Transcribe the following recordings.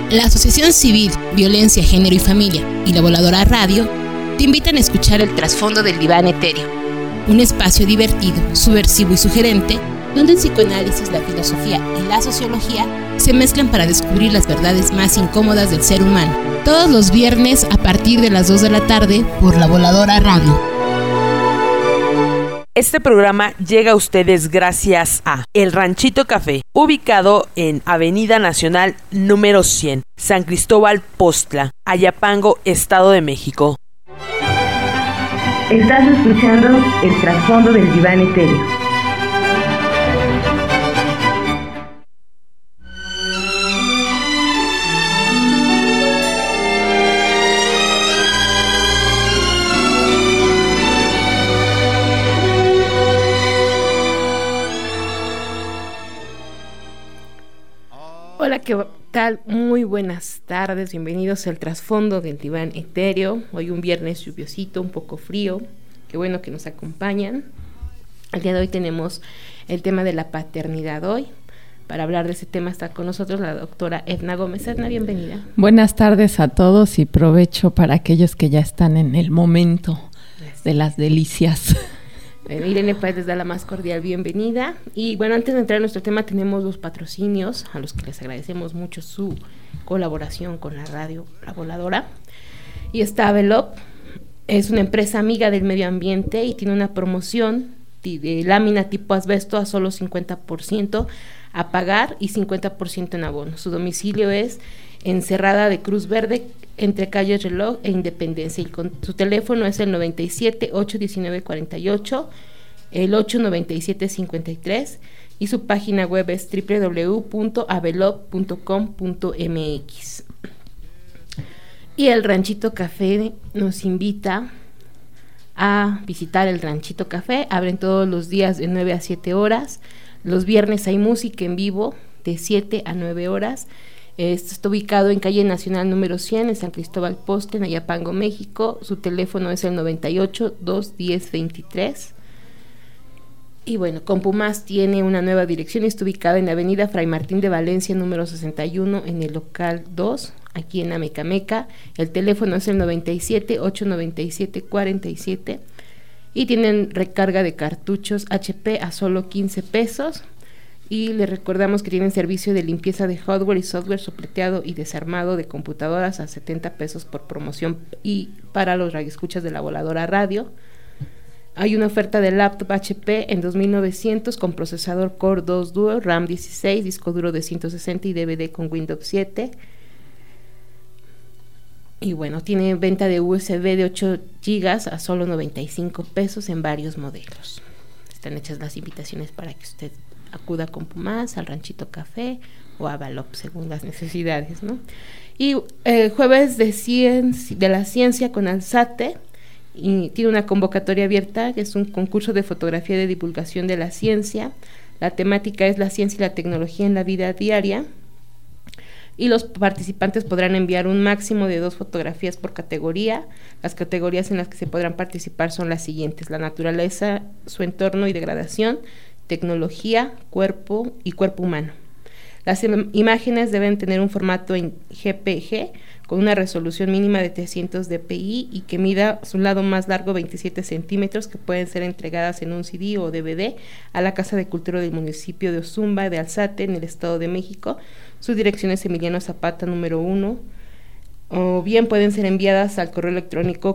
La Asociación Civil Violencia, Género y Familia y La Voladora Radio te invitan a escuchar el trasfondo del diván etéreo, un espacio divertido, subversivo y sugerente, donde el psicoanálisis, la filosofía y la sociología se mezclan para descubrir las verdades más incómodas del ser humano. Todos los viernes a partir de las 2 de la tarde por La Voladora Radio. Este programa llega a ustedes gracias a El Ranchito Café, ubicado en Avenida Nacional número 100, San Cristóbal Postla, Ayapango, Estado de México. Estás escuchando el trasfondo del diván etéreo. Hola, ¿qué tal? Muy buenas tardes, bienvenidos al trasfondo del diván etéreo. Hoy un viernes lluviosito, un poco frío, qué bueno que nos acompañan. El día de hoy tenemos el tema de la paternidad hoy. Para hablar de ese tema está con nosotros la doctora Edna Gómez. Edna, bienvenida. Buenas tardes a todos y provecho para aquellos que ya están en el momento de las delicias. Irene Páez les da la más cordial bienvenida. Y bueno, antes de entrar en nuestro tema tenemos dos patrocinios a los que les agradecemos mucho su colaboración con la radio La Voladora. Y está Avelop, es una empresa amiga del medio ambiente y tiene una promoción de lámina tipo asbesto a solo 50% a pagar y 50% en abono. Su domicilio es en Cerrada de Cruz Verde, entre Calle Reloj e Independencia, y con su teléfono es el 97-819-48, el 897-53, y su página web es www.avelop.com.mx. Y el Ranchito Café nos invita a visitar el Ranchito Café. Abren todos los días de 9 a 7 horas. Los viernes hay música en vivo de 7 a 9 horas. Esto está ubicado en calle Nacional número 100, en San Cristóbal Postla, en Ayapango, México. Su teléfono es el 98-210-23. Y bueno, Compumás tiene una nueva dirección, está ubicada en la avenida Fray Martín de Valencia, número 61, en el local 2, aquí en Amecameca. El teléfono es el 97-897-47. Y tienen recarga de cartuchos HP a solo 15 pesos. Y les recordamos que tienen servicio de limpieza de hardware y software, sopleteado y desarmado de computadoras a 70 pesos por promoción. Y para los radioescuchas de La Voladora Radio, hay una oferta de laptop HP en 2.900 con procesador Core 2 Duo, RAM 16, disco duro de 160 y DVD con Windows 7. Y bueno, tiene venta de USB de 8 GB a solo 95 pesos en varios modelos. Están hechas las invitaciones para que usted acuda con Compumás, al Ranchito Café o a Avelop, según las necesidades, ¿no? Y jueves de la ciencia con Alzate, y tiene una convocatoria abierta, que es un concurso de fotografía de divulgación de la ciencia. La temática es la ciencia y la tecnología en la vida diaria, y los participantes podrán enviar un máximo de 2 fotografías por categoría. Las categorías en las que se podrán participar son las siguientes: la naturaleza, su entorno y degradación, tecnología, cuerpo y cuerpo humano. Las imágenes deben tener un formato en JPG con una resolución mínima de 300 dpi y que mida su lado más largo 27 centímetros, que pueden ser entregadas en un CD o DVD a la Casa de Cultura del municipio de Ozumba de Alzate, en el Estado de México. Su dirección es Emiliano Zapata número 1, o bien pueden ser enviadas al correo electrónico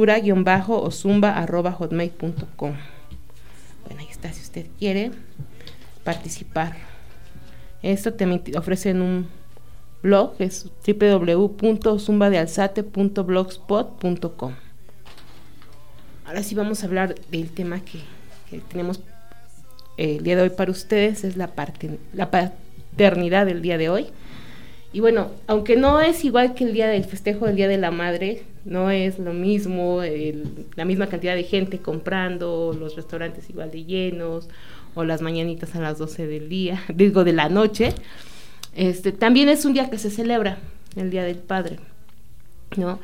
cultura-ozumba@hotmail.com. Bueno, ahí está, si usted quiere participar. Esto también ofrecen un blog, es www.ozumbadealzate.blogspot.com. Ahora sí vamos a hablar del tema que tenemos el día de hoy para ustedes, es la paternidad del día de hoy. Y bueno, aunque no es igual que el día del festejo del Día de la Madre, no es lo mismo, la misma cantidad de gente comprando, los restaurantes igual de llenos, o las mañanitas a las 12 del día, de la noche. También es un día que se celebra, el Día del Padre, ¿no?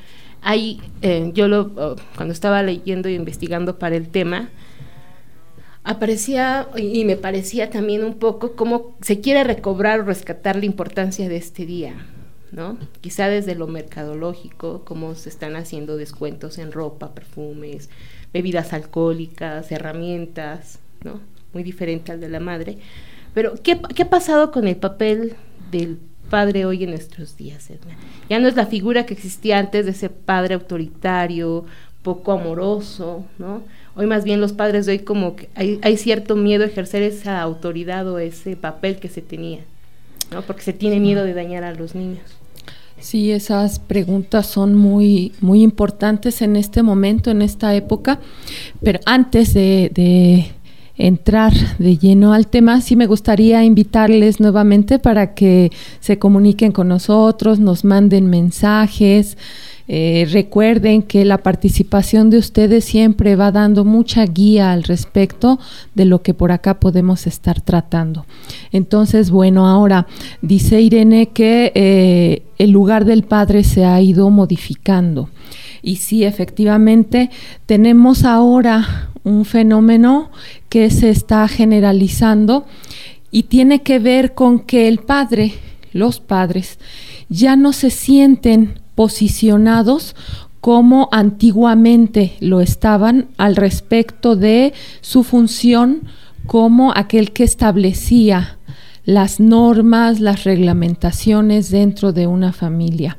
Cuando estaba leyendo y investigando para el tema, aparecía y me parecía también un poco como se quiere recobrar o rescatar la importancia de este día, ¿no? Quizá desde lo mercadológico, como se están haciendo descuentos en ropa, perfumes, bebidas alcohólicas, herramientas, ¿no? Muy diferente al de la madre. Pero, ¿qué ha pasado con el papel del padre hoy en nuestros días, Edna? Ya no es la figura que existía antes de ese padre autoritario, poco amoroso, ¿no? Hoy más bien los padres de hoy como que hay cierto miedo a ejercer esa autoridad o ese papel que se tenía, ¿no? Porque se tiene miedo de dañar a los niños. Sí, esas preguntas son muy, muy importantes en este momento, en esta época, pero antes de entrar de lleno al tema, sí me gustaría invitarles nuevamente para que se comuniquen con nosotros, nos manden mensajes. Recuerden que la participación de ustedes siempre va dando mucha guía al respecto de lo que por acá podemos estar tratando. Entonces, bueno, ahora dice Irene que el lugar del padre se ha ido modificando. Y sí, efectivamente, tenemos ahora un fenómeno que se está generalizando y tiene que ver con que los padres, ya no se sienten posicionados como antiguamente lo estaban al respecto de su función como aquel que establecía las normas, las reglamentaciones dentro de una familia.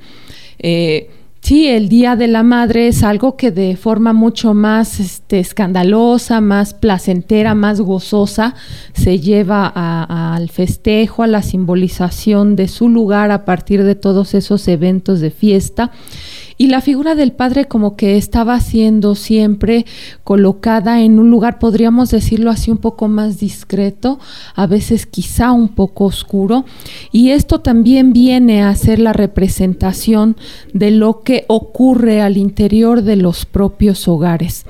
Sí, el Día de la Madre es algo que de forma mucho más escandalosa, más placentera, más gozosa, se lleva al festejo, a la simbolización de su lugar a partir de todos esos eventos de fiesta. Y la figura del padre como que estaba siendo siempre colocada en un lugar, podríamos decirlo así, un poco más discreto, a veces quizá un poco oscuro. Y esto también viene a ser la representación de lo que ocurre al interior de los propios hogares.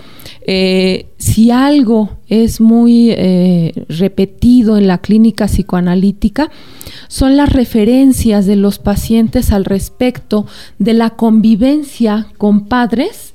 Si algo es muy repetido en la clínica psicoanalítica, son las referencias de los pacientes al respecto de la convivencia con padres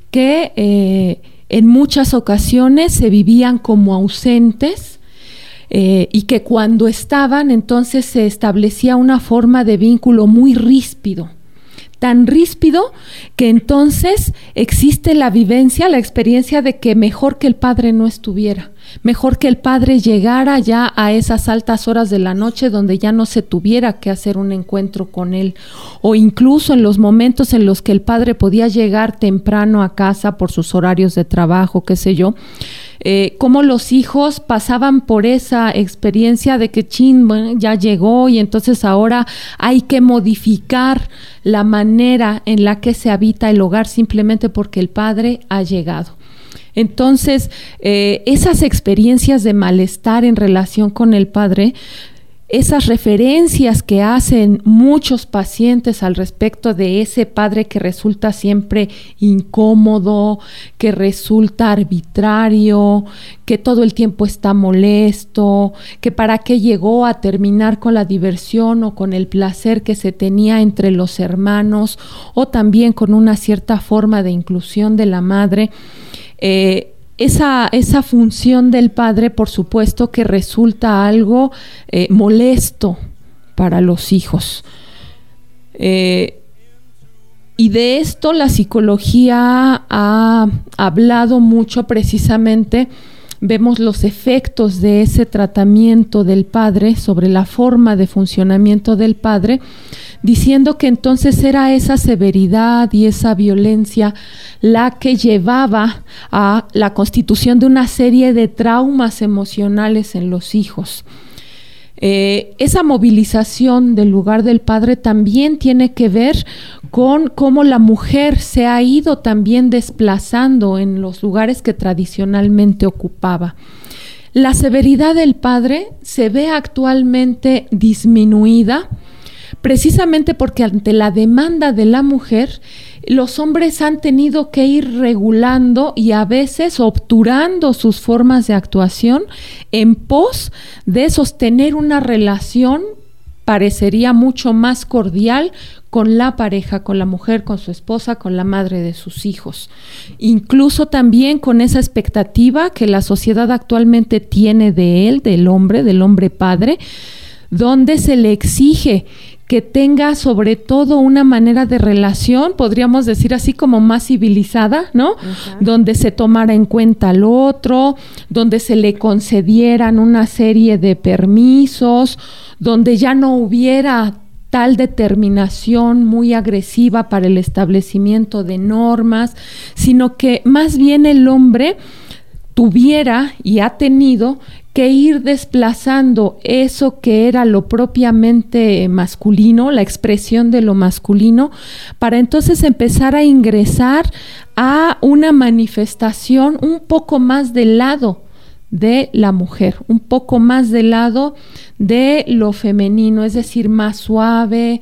que en muchas ocasiones se vivían como ausentes y que cuando estaban entonces se establecía una forma de vínculo muy ríspido. Tan ríspido que entonces existe la vivencia, la experiencia de que mejor que el padre no estuviera, mejor que el padre llegara ya a esas altas horas de la noche donde ya no se tuviera que hacer un encuentro con él, o incluso en los momentos en los que el padre podía llegar temprano a casa por sus horarios de trabajo, qué sé yo, cómo los hijos pasaban por esa experiencia de que bueno, ya llegó y entonces ahora hay que modificar la manera en la que se habita el hogar simplemente porque el padre ha llegado. Entonces, esas experiencias de malestar en relación con el padre, esas referencias que hacen muchos pacientes al respecto de ese padre que resulta siempre incómodo, que resulta arbitrario, que todo el tiempo está molesto, que para qué llegó a terminar con la diversión o con el placer que se tenía entre los hermanos, o también con una cierta forma de inclusión de la madre. Esa función del padre, por supuesto, que resulta algo molesto para los hijos. Y de esto la psicología ha hablado mucho precisamente. Vemos los efectos de ese tratamiento del padre sobre la forma de funcionamiento del padre, diciendo que entonces era esa severidad y esa violencia la que llevaba a la constitución de una serie de traumas emocionales en los hijos. Esa movilización del lugar del padre también tiene que ver con cómo la mujer se ha ido también desplazando en los lugares que tradicionalmente ocupaba. La severidad del padre se ve actualmente disminuida precisamente porque ante la demanda de la mujer, los hombres han tenido que ir regulando y a veces obturando sus formas de actuación en pos de sostener una relación, parecería mucho más cordial, con la pareja, con la mujer, con su esposa, con la madre de sus hijos. Incluso también con esa expectativa que la sociedad actualmente tiene de él, del hombre padre, donde se le exige que tenga sobre todo una manera de relación, podríamos decir así como más civilizada, ¿no? Uh-huh. Donde se tomara en cuenta al otro, donde se le concedieran una serie de permisos, donde ya no hubiera tal determinación muy agresiva para el establecimiento de normas, sino que más bien el hombre tuviera y ha tenido que ir desplazando eso que era lo propiamente masculino, la expresión de lo masculino, para entonces empezar a ingresar a una manifestación un poco más del lado de la mujer, un poco más del lado de lo femenino, es decir, más suave,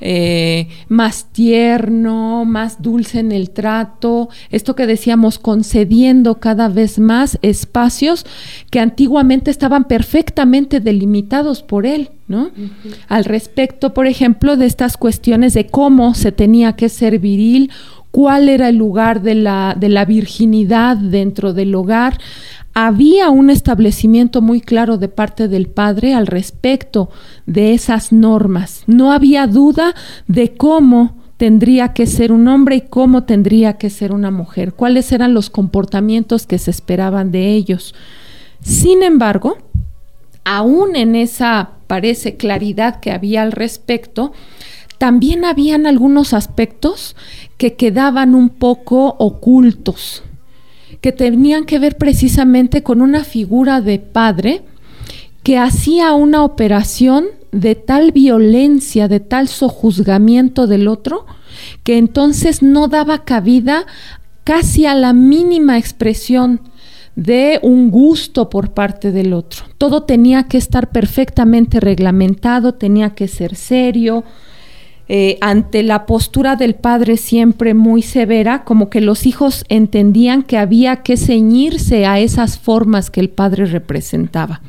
más tierno, más dulce en el trato, esto que decíamos, concediendo cada vez más espacios que antiguamente estaban perfectamente delimitados por él, ¿no? Uh-huh. Al respecto, por ejemplo, de estas cuestiones de cómo se tenía que ser viril, cuál era el lugar de la virginidad dentro del hogar. Había un establecimiento muy claro de parte del padre al respecto de esas normas. No había duda de cómo tendría que ser un hombre y cómo tendría que ser una mujer, cuáles eran los comportamientos que se esperaban de ellos. Sin embargo, aún en esa, parece, claridad que había al respecto, también habían algunos aspectos que quedaban un poco ocultos, que tenían que ver precisamente con una figura de padre que hacía una operación de tal violencia, de tal sojuzgamiento del otro, que entonces no daba cabida casi a la mínima expresión de un gusto por parte del otro. Todo tenía que estar perfectamente reglamentado, tenía que ser serio. Ante la postura del padre siempre muy severa, como que los hijos entendían que había que ceñirse a esas formas que el padre representaba.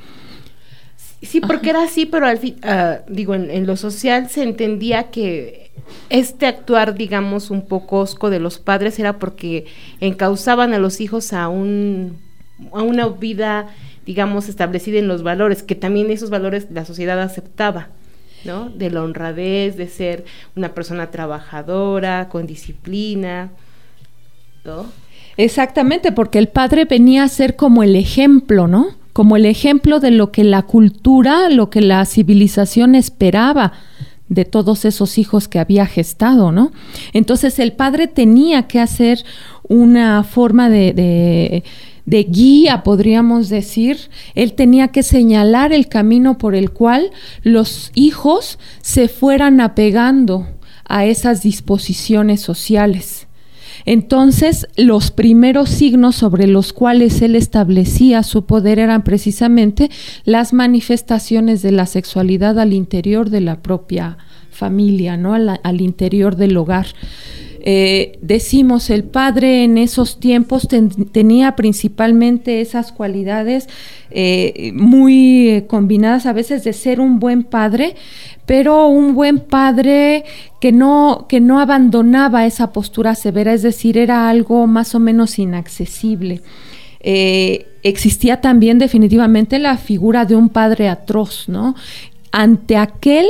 Sí, porque era así, pero al fin, en lo social se entendía que este actuar, digamos, un poco hosco de los padres era porque encauzaban a los hijos a una vida, digamos, establecida en los valores, que también esos valores la sociedad aceptaba, ¿no? De la honradez, de ser una persona trabajadora, con disciplina, ¿no? Exactamente, porque el padre venía a ser como el ejemplo, ¿no? Como el ejemplo de lo que la cultura, lo que la civilización esperaba de todos esos hijos que había gestado, ¿no? Entonces el padre tenía que hacer una forma de guía, podríamos decir. Él tenía que señalar el camino por el cual los hijos se fueran apegando a esas disposiciones sociales. Entonces, los primeros signos sobre los cuales él establecía su poder eran precisamente las manifestaciones de la sexualidad al interior de la propia familia, ¿no? Al interior del hogar. Decimos, el padre en esos tiempos tenía principalmente esas cualidades muy combinadas a veces de ser un buen padre, pero un buen padre que no abandonaba esa postura severa, es decir, era algo más o menos inaccesible. Existía también definitivamente la figura de un padre atroz, ¿no? Ante aquel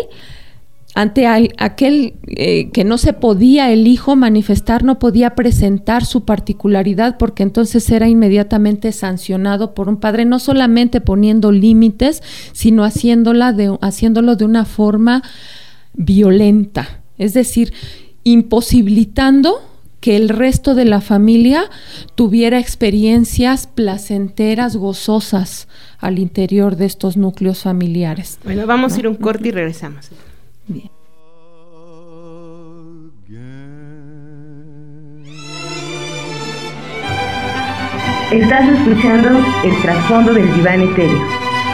que no se podía el hijo manifestar, no podía presentar su particularidad, porque entonces era inmediatamente sancionado por un padre, no solamente poniendo límites, sino haciéndolo de una forma violenta, es decir, imposibilitando que el resto de la familia tuviera experiencias placenteras, gozosas al interior de estos núcleos familiares. Bueno, vamos a ir un corte y regresamos. Bien. Estás escuchando El Trasfondo del Diván Etéreo.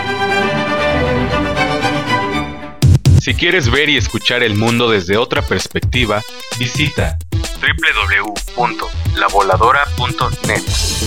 Si quieres ver y escuchar el mundo desde otra perspectiva, visita www.lavoladora.net.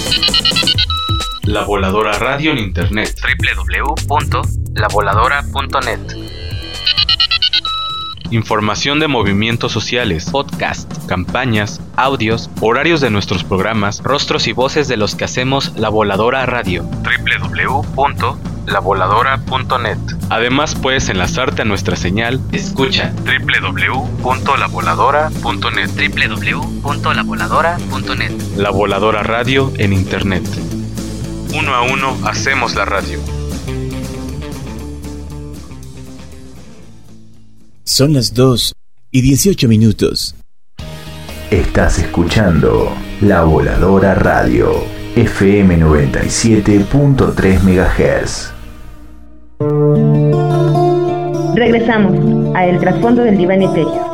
La Voladora Radio en Internet. www.lavoladora.net. Información de movimientos sociales, podcasts, campañas, audios, horarios de nuestros programas, rostros y voces de los que hacemos La Voladora Radio. www.lavoladora.net. Además, puedes enlazarte a nuestra señal Escucha www.lavoladora.net. www.lavoladora.net. La Voladora Radio en Internet. Uno a uno hacemos la radio. Son las 2:18. Estás escuchando La Voladora Radio, FM 97.3 MHz. Regresamos a El Trasfondo del Diván Etéreo.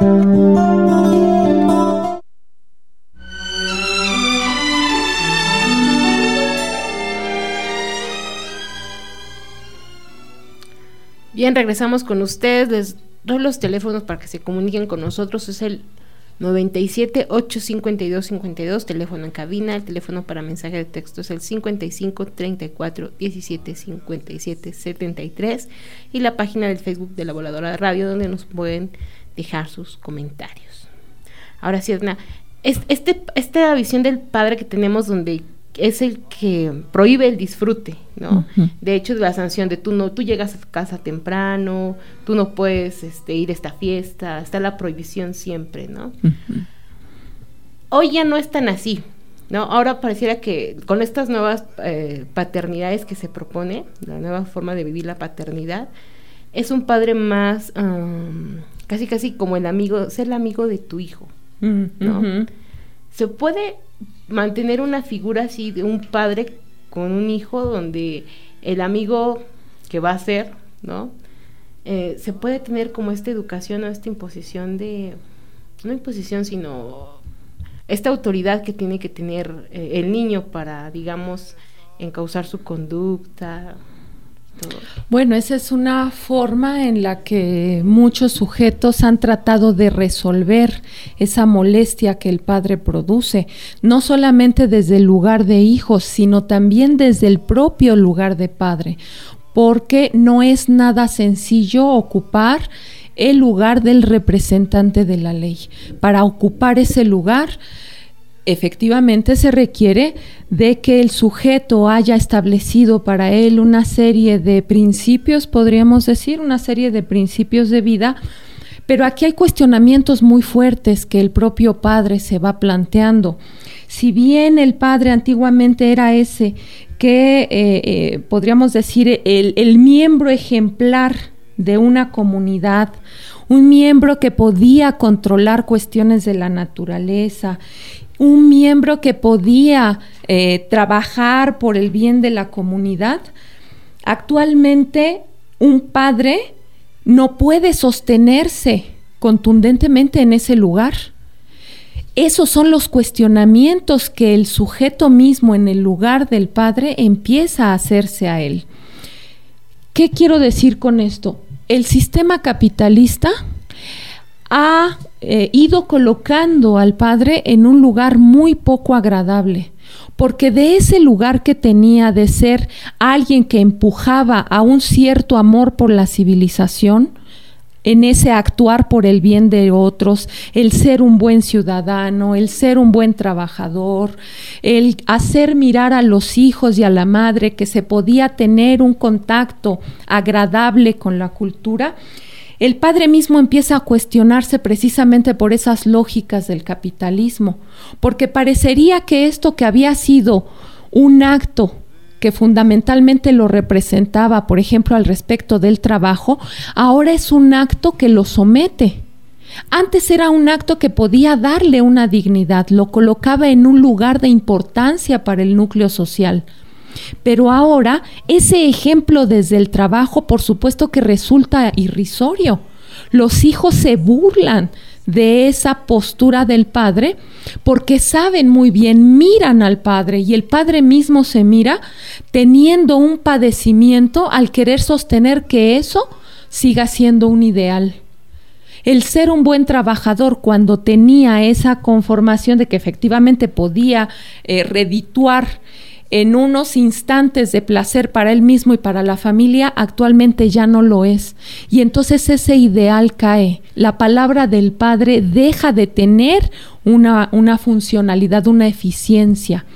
Bien, regresamos con ustedes. Les doy los teléfonos para que se comuniquen con nosotros. Es el 97-852-52, teléfono en cabina. El teléfono para mensaje de texto es el 55-34-17-57-73, y la página del Facebook de La Voladora de Radio, donde nos pueden dejar sus comentarios. Ahora sí, Edna, esta visión del padre que tenemos, donde es el que prohíbe el disfrute, ¿no? Uh-huh. De hecho, la sanción de tú llegas a casa temprano, tú no puedes ir a esta fiesta, está la prohibición siempre, ¿no? Uh-huh. Hoy ya no es tan así, ¿no? Ahora pareciera que con estas nuevas paternidades que se propone, la nueva forma de vivir la paternidad, es un padre más casi como el amigo, ser el amigo de tu hijo, ¿no? Uh-huh. Se puede mantener una figura así de un padre con un hijo, donde el amigo que va a ser, ¿no? Se puede tener como esta educación o esta imposición no imposición, sino esta autoridad que tiene que tener el niño para, digamos, encauzar su conducta. Todo. Bueno, esa es una forma en la que muchos sujetos han tratado de resolver esa molestia que el padre produce, no solamente desde el lugar de hijo, sino también desde el propio lugar de padre, porque no es nada sencillo ocupar el lugar del representante de la ley. Para ocupar ese lugar, efectivamente se requiere de que el sujeto haya establecido para él una serie de principios, podríamos decir, una serie de principios de vida, pero aquí hay cuestionamientos muy fuertes que el propio padre se va planteando. Si bien el padre antiguamente era ese que, podríamos decir, el miembro ejemplar de una comunidad, un miembro que podía controlar cuestiones de la naturaleza, un miembro que podía trabajar por el bien de la comunidad, actualmente un padre no puede sostenerse contundentemente en ese lugar. Esos son los cuestionamientos que el sujeto mismo en el lugar del padre empieza a hacerse a él. ¿Qué quiero decir con esto? El sistema capitalista ha ido colocando al padre en un lugar muy poco agradable, porque de ese lugar que tenía de ser alguien que empujaba a un cierto amor por la civilización, en ese actuar por el bien de otros, el ser un buen ciudadano, el ser un buen trabajador, el hacer mirar a los hijos y a la madre que se podía tener un contacto agradable con la cultura, el padre mismo empieza a cuestionarse precisamente por esas lógicas del capitalismo, porque parecería que esto que había sido un acto que fundamentalmente lo representaba, por ejemplo, al respecto del trabajo, ahora es un acto que lo somete. Antes era un acto que podía darle una dignidad, lo colocaba en un lugar de importancia para el núcleo social. Pero ahora ese ejemplo desde el trabajo, por supuesto que resulta irrisorio. Los hijos se burlan de esa postura del padre porque saben muy bien, miran al padre y el padre mismo se mira teniendo un padecimiento al querer sostener que eso siga siendo un ideal. El ser un buen trabajador, cuando tenía esa conformación de que efectivamente podía redituar en unos instantes de placer para él mismo y para la familia, actualmente ya no lo es. Y entonces ese ideal cae. La palabra del padre deja de tener una funcionalidad, una eficiencia.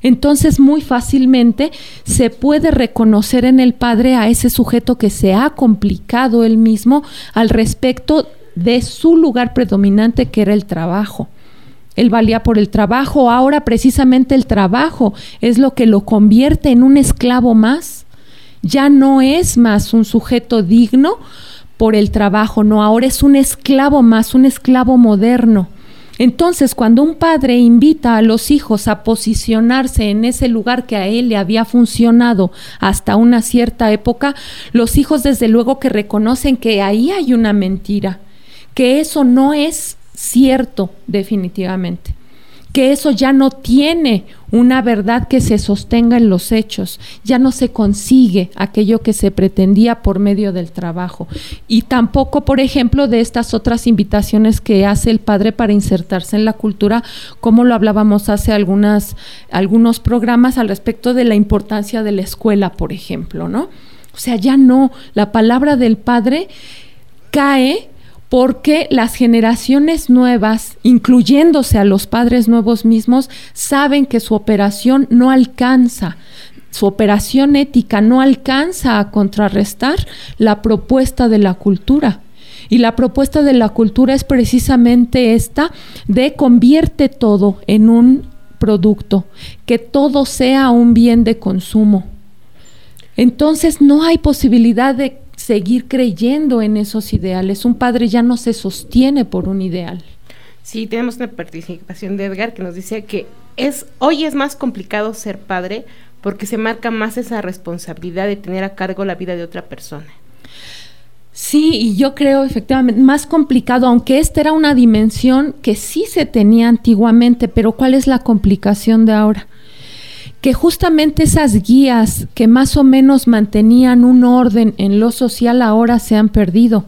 Entonces, muy fácilmente se puede reconocer en el padre a ese sujeto que se ha complicado él mismo al respecto de su lugar predominante, que era el trabajo. Él valía por el trabajo. Ahora precisamente el trabajo es lo que lo convierte en un esclavo más. Ya no es más un sujeto digno por el trabajo, no, ahora es un esclavo más, un esclavo moderno. Entonces, cuando un padre invita a los hijos a posicionarse en ese lugar que a él le había funcionado hasta una cierta época, los hijos desde luego que reconocen que ahí hay una mentira, que eso no es cierto definitivamente, que eso ya no tiene una verdad que se sostenga en los hechos, ya no se consigue aquello que se pretendía por medio del trabajo. Y tampoco, por ejemplo, de estas otras invitaciones que hace el padre para insertarse en la cultura, como lo hablábamos hace algunos programas al respecto de la importancia de la escuela, por ejemplo, ¿no? O sea, ya no, la palabra del padre cae porque las generaciones nuevas, incluyéndose a los padres nuevos mismos, saben que su operación no alcanza, su operación ética no alcanza a contrarrestar la propuesta de la cultura. Y la propuesta de la cultura es precisamente esta de convierte todo en un producto, que todo sea un bien de consumo. Entonces no hay posibilidad de seguir creyendo en esos ideales. Un padre ya no se sostiene por un ideal. Sí, tenemos una participación de Edgar que nos dice que hoy es más complicado ser padre porque se marca más esa responsabilidad de tener a cargo la vida de otra persona. Sí, y yo creo efectivamente más complicado, aunque esta era una dimensión que sí se tenía antiguamente, pero ¿cuál es la complicación de ahora? Que justamente esas guías que más o menos mantenían un orden en lo social ahora se han perdido.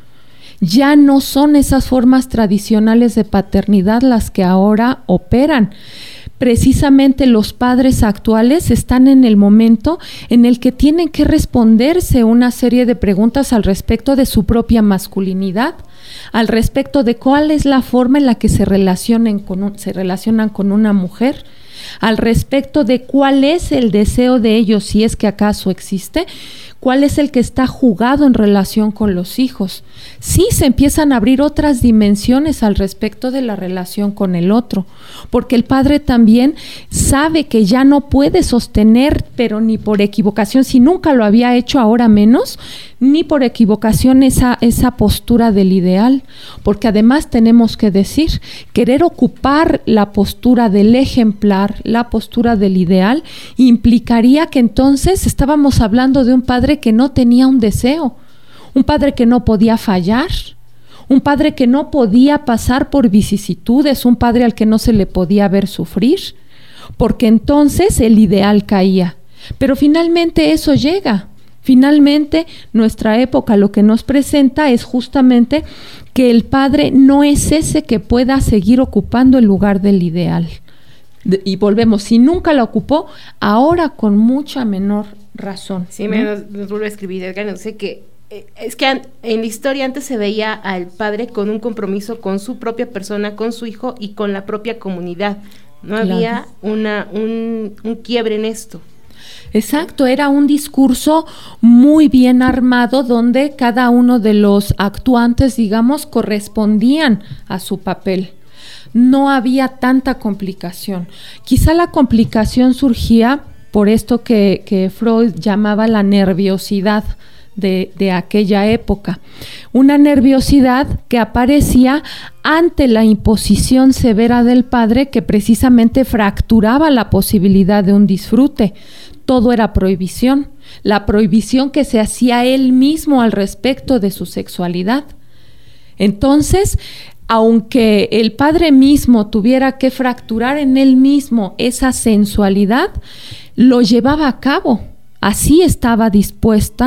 Ya no son esas formas tradicionales de paternidad las que ahora operan. Precisamente los padres actuales están en el momento en el que tienen que responderse una serie de preguntas al respecto de su propia masculinidad, al respecto de cuál es la forma en la que se relacionan con una mujer, al respecto de cuál es el deseo de ellos, si es que acaso existe, cuál es el que está jugado en relación con los hijos. Sí, se empiezan a abrir otras dimensiones al respecto de la relación con el otro, porque el padre también sabe que ya no puede sostener, pero ni por equivocación, si nunca lo había hecho, ahora menos, ni por equivocación esa postura del ideal, porque además tenemos que decir, querer ocupar la postura del ejemplar, la postura del ideal, implicaría que entonces estábamos hablando de un padre que no tenía un deseo, un padre que no podía fallar, un padre que no podía pasar por vicisitudes, un padre al que no se le podía ver sufrir, porque entonces el ideal caía. Pero finalmente eso llega. Finalmente, nuestra época lo que nos presenta es justamente que el padre no es ese que pueda seguir ocupando el lugar del ideal. Y volvemos, si nunca lo ocupó, ahora con mucha menor razón. Sí, ¿no? Nos vuelve a escribir Edgar, no sé qué. Es que en la historia antes se veía al padre con un compromiso con su propia persona, con su hijo y con la propia comunidad. No había un quiebre en esto. Exacto, era un discurso muy bien armado donde cada uno de los actuantes, digamos, correspondían a su papel. No había tanta complicación. Quizá la complicación surgía por esto que Freud llamaba la nerviosidad de aquella época. Una nerviosidad que aparecía ante la imposición severa del padre que precisamente fracturaba la posibilidad de un disfrute. Todo era prohibición, la prohibición que se hacía él mismo al respecto de su sexualidad. Entonces, aunque el padre mismo tuviera que fracturar en él mismo esa sensualidad, lo llevaba a cabo. Así estaba dispuesto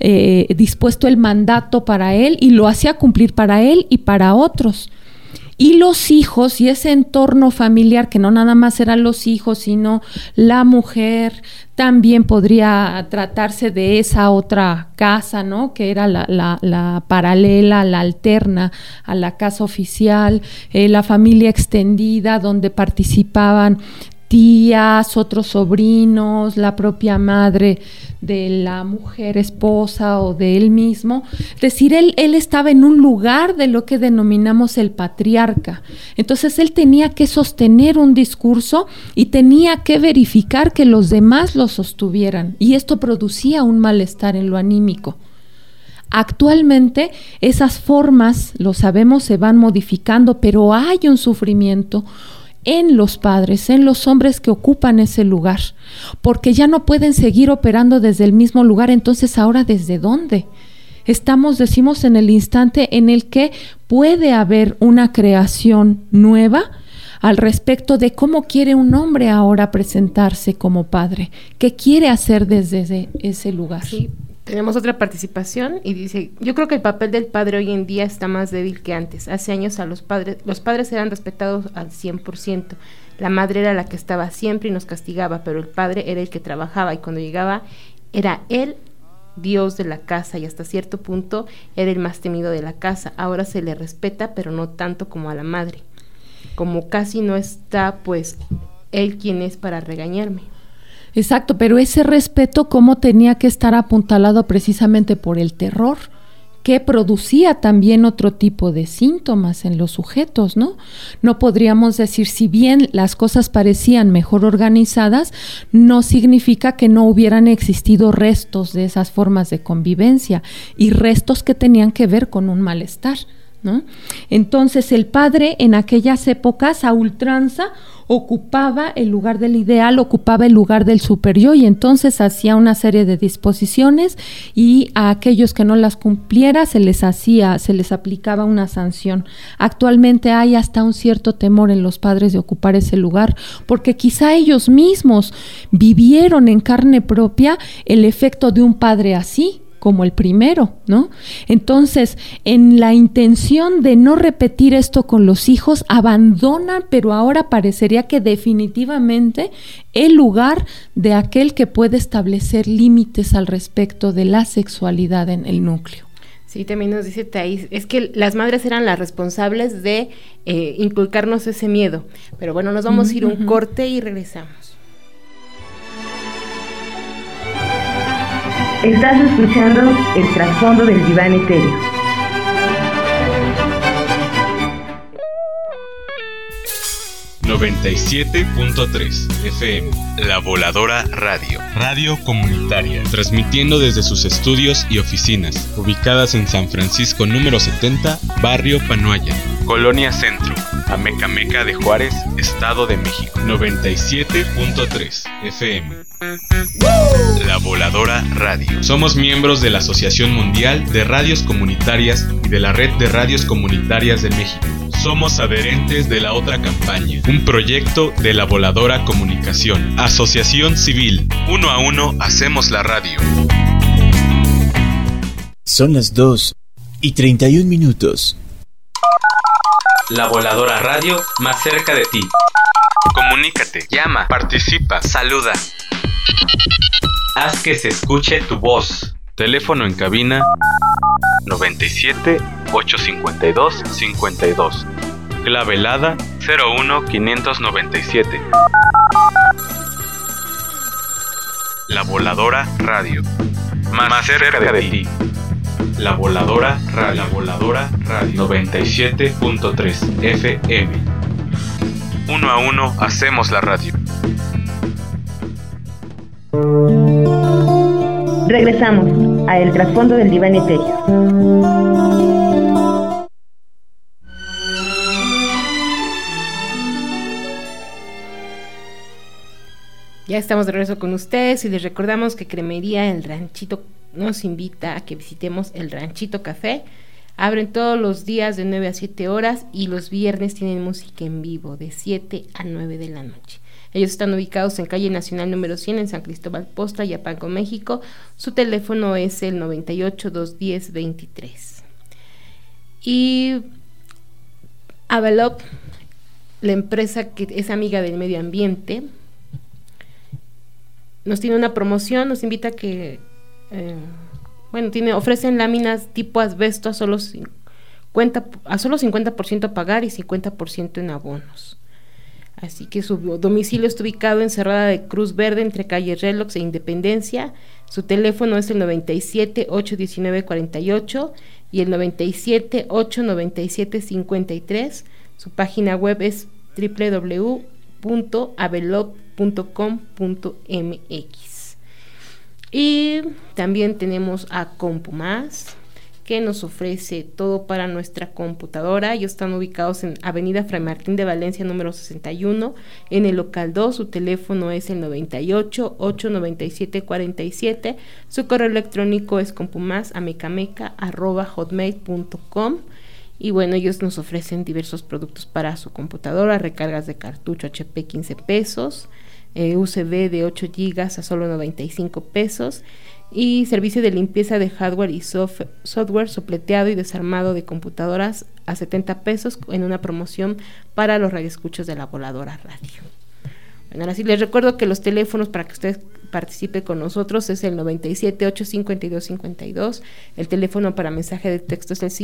el mandato para él y lo hacía cumplir para él y para otros. Y los hijos y ese entorno familiar, que no nada más eran los hijos, sino la mujer, también podría tratarse de esa otra casa, ¿no? Que era la paralela, la alterna a la casa oficial, la familia extendida, donde participaban tías, otros sobrinos, la propia madre de la mujer esposa o de él mismo. Es decir, él estaba en un lugar de lo que denominamos el patriarca. Entonces él tenía que sostener un discurso y tenía que verificar que los demás lo sostuvieran, y esto producía un malestar en lo anímico. Actualmente esas formas, lo sabemos, se van modificando, pero hay un sufrimiento en los padres, en los hombres que ocupan ese lugar, porque ya no pueden seguir operando desde el mismo lugar. Entonces, ¿ahora desde dónde? Decimos, en el instante en el que puede haber una creación nueva al respecto de cómo quiere un hombre ahora presentarse como padre, qué quiere hacer desde ese lugar. Sí. Tenemos otra participación y dice: yo creo que el papel del padre hoy en día está más débil que antes. Hace años los padres eran respetados al 100%. La madre era la que estaba siempre y nos castigaba, pero el padre era el que trabajaba, y cuando llegaba era él Dios de la casa, y hasta cierto punto era el más temido de la casa. Ahora se le respeta, pero no tanto como a la madre. Como casi no está, pues, él quien es para regañarme. Exacto, pero ese respeto, ¿cómo tenía que estar apuntalado precisamente por el terror, que producía también otro tipo de síntomas en los sujetos, ¿no? No podríamos decir, si bien las cosas parecían mejor organizadas, no significa que no hubieran existido restos de esas formas de convivencia, y restos que tenían que ver con un malestar, ¿no? Entonces el padre en aquellas épocas a ultranza ocupaba el lugar del ideal, ocupaba el lugar del superior, y entonces hacía una serie de disposiciones, y a aquellos que no las cumpliera se les aplicaba una sanción. Actualmente hay hasta un cierto temor en los padres de ocupar ese lugar, porque quizá ellos mismos vivieron en carne propia el efecto de un padre así, como el primero, ¿no? Entonces, en la intención de no repetir esto con los hijos, abandonan, pero ahora parecería que definitivamente, el lugar de aquel que puede establecer límites al respecto de la sexualidad en el núcleo. Sí, también nos dice Thais, es que las madres eran las responsables de inculcarnos ese miedo. Pero bueno, nos vamos a ir un corte y regresamos. Estás escuchando el trasfondo del diván etéreo. ...97.3 FM... La Voladora Radio... Radio comunitaria... ...transmitiendo desde sus estudios y oficinas... ...ubicadas en San Francisco número 70... ...Barrio Panoaya... ...Colonia Centro... Amecameca de Juárez... Estado de México... 97.3 FM... La Voladora Radio. Somos miembros de la Asociación Mundial de Radios Comunitarias y de la Red de Radios Comunitarias de México. Somos adherentes de la otra campaña, un proyecto de la Voladora Comunicación. Asociación Civil, 1 a 1 hacemos la radio. Son las 2:31. La Voladora Radio, más cerca de ti. Comunícate, llama, participa, saluda. Haz que se escuche tu voz. Teléfono en cabina 97 852 52. Clave helada 01597. La Voladora Radio. Más cerca de ti. La Voladora Radio. La Voladora Radio. 97.3 FM. 1 a 1 hacemos la radio. Regresamos a El Trasfondo del Diván Etéreo. Ya estamos de regreso con ustedes y les recordamos que Cremería El Ranchito nos invita a que visitemos el Ranchito Café. Abren todos los días de 9 a 7 horas y los viernes tienen música en vivo de 7 a 9 de la noche. Ellos están ubicados en calle Nacional número 100 en San Cristóbal Postla, Yapango, México. Su teléfono es el 98-210-23. Y Avalop, la empresa que es amiga del medio ambiente, nos tiene una promoción, nos invita a que, ofrecen láminas tipo asbesto a solo 50% a pagar y 50% en abonos. Así que su domicilio está ubicado en Cerrada de Cruz Verde, entre calle Relox e Independencia. Su teléfono es el 97-819-48 y el 97-897-53. Su página web es www.avelop.com.mx. Y también tenemos a CompuMás, que nos ofrece todo para nuestra computadora. Ellos están ubicados en Avenida Fray Martín de Valencia, número 61, en el local 2. Su teléfono es el 98-897-47. Su correo electrónico es compumasamecameca@hotmail.com. Y bueno, ellos nos ofrecen diversos productos para su computadora, recargas de cartucho HP 15 pesos, USB de 8 GB a solo 95 pesos, y servicio de limpieza de hardware y software, sopleteado y desarmado de computadoras a 70 pesos en una promoción para los radioescuchos de La Voladora Radio. Bueno, ahora sí les recuerdo que los teléfonos para que ustedes participe con nosotros es el 97-852-52, el teléfono para mensaje de texto es el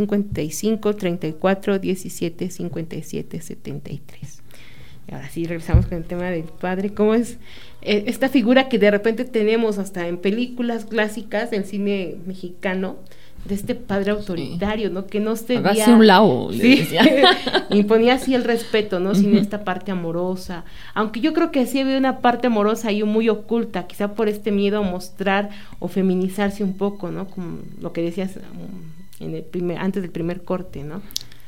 55-34-17-57-73. Y ahora sí regresamos con el tema del padre. ¿Cómo es esta figura que de repente tenemos hasta en películas clásicas del cine mexicano, de este padre autoritario, ¿no? Que no se hágase un lado, le decía. Imponía así el respeto, ¿no? Sin esta parte amorosa. Aunque yo creo que sí había una parte amorosa ahí muy oculta, quizá por este miedo a mostrar o feminizarse un poco, ¿no? Como lo que decías antes del primer corte, ¿no?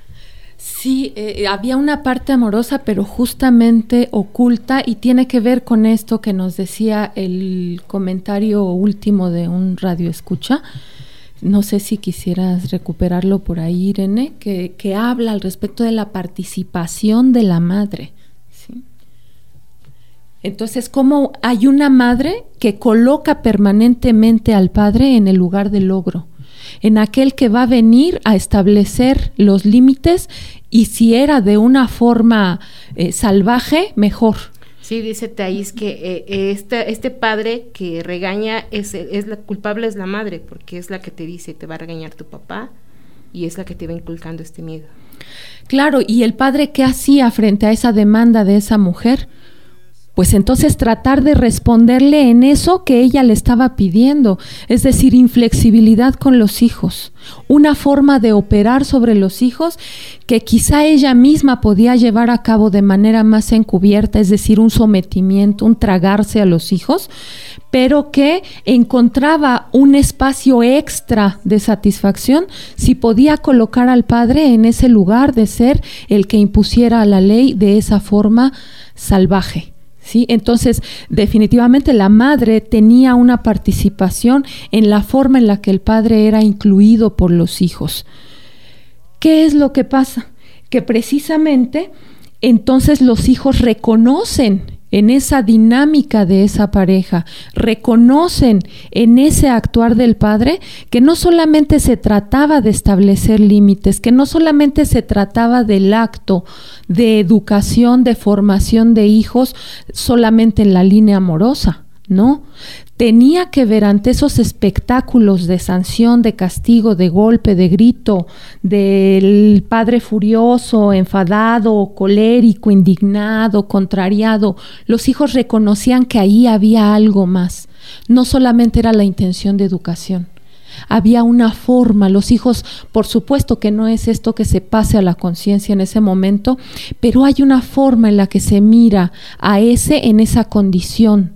Sí, había una parte amorosa, pero justamente oculta, y tiene que ver con esto que nos decía el comentario último de un radioescucha. No sé si quisieras recuperarlo por ahí, Irene, que habla al respecto de la participación de la madre, ¿sí? Entonces, ¿cómo hay una madre que coloca permanentemente al padre en el lugar del logro, en aquel que va a venir a establecer los límites, y si era de una forma salvaje, mejor? Sí, dice Thais que este padre que regaña la culpable es la madre, porque es la que te dice, te va a regañar tu papá, y es la que te va inculcando este miedo. Claro, y el padre, ¿qué hacía frente a esa demanda de esa mujer? Pues entonces tratar de responderle en eso que ella le estaba pidiendo, es decir, inflexibilidad con los hijos, una forma de operar sobre los hijos que quizá ella misma podía llevar a cabo de manera más encubierta, es decir, un sometimiento, un tragarse a los hijos, pero que encontraba un espacio extra de satisfacción si podía colocar al padre en ese lugar de ser el que impusiera la ley de esa forma salvaje. ¿Sí? Entonces, definitivamente la madre tenía una participación en la forma en la que el padre era incluido por los hijos. ¿Qué es lo que pasa? Que precisamente entonces los hijos reconocen en esa dinámica de esa pareja, reconocen en ese actuar del padre que no solamente se trataba de establecer límites, que no solamente se trataba del acto de educación, de formación de hijos solamente en la línea amorosa, ¿no? Tenía que ver ante esos espectáculos de sanción, de castigo, de golpe, de grito, del padre furioso, enfadado, colérico, indignado, contrariado. Los hijos reconocían que ahí había algo más. No solamente era la intención de educación. Había una forma, los hijos, por supuesto que no es esto que se pase a la conciencia en ese momento, pero hay una forma en la que se mira a ese en esa condición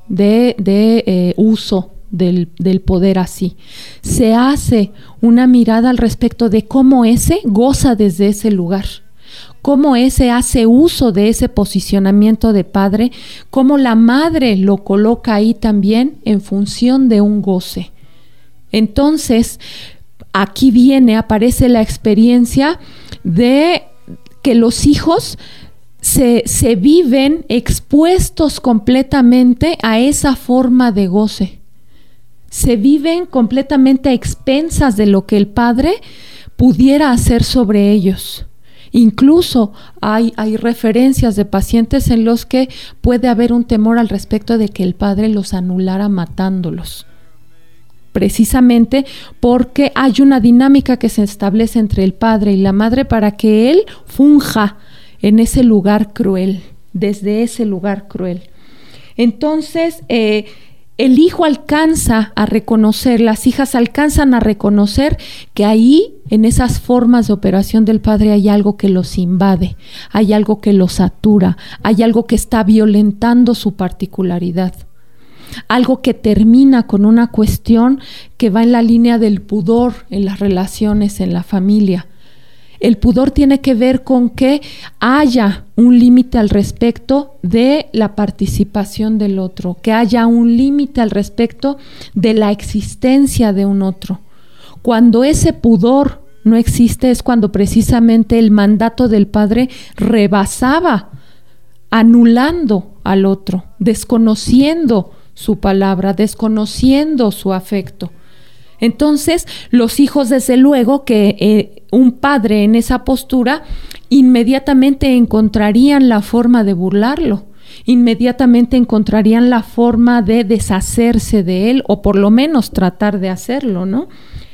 de uso del poder así. Se hace una mirada al respecto de cómo ese goza desde ese lugar, cómo ese hace uso de ese posicionamiento de padre, cómo la madre lo coloca ahí también en función de un goce. Entonces, aquí aparece la experiencia de que los hijos se viven expuestos completamente a esa forma de goce. Se viven completamente a expensas de lo que el padre pudiera hacer sobre ellos. Incluso hay referencias de pacientes en los que puede haber un temor al respecto de que el padre los anulara matándolos. Precisamente porque hay una dinámica que se establece entre el padre y la madre para que él funja en ese lugar cruel desde ese lugar cruel. Entonces, el hijo alcanza a reconocer, las hijas alcanzan a reconocer que ahí, en esas formas de operación del padre, hay algo que los invade, hay algo que los satura, hay algo que está violentando su particularidad. Algo que termina con una cuestión que va en la línea del pudor en las relaciones, en la familia. El pudor tiene que ver con que haya un límite al respecto de la participación del otro, que haya un límite al respecto de la existencia de un otro. Cuando ese pudor no existe es cuando precisamente el mandato del padre rebasaba, anulando al otro, desconociendo su palabra, desconociendo su afecto. Entonces, los hijos, desde luego que un padre en esa postura inmediatamente encontrarían la forma de burlarlo, inmediatamente encontrarían la forma de deshacerse de él, o por lo menos tratar de hacerlo, ¿no?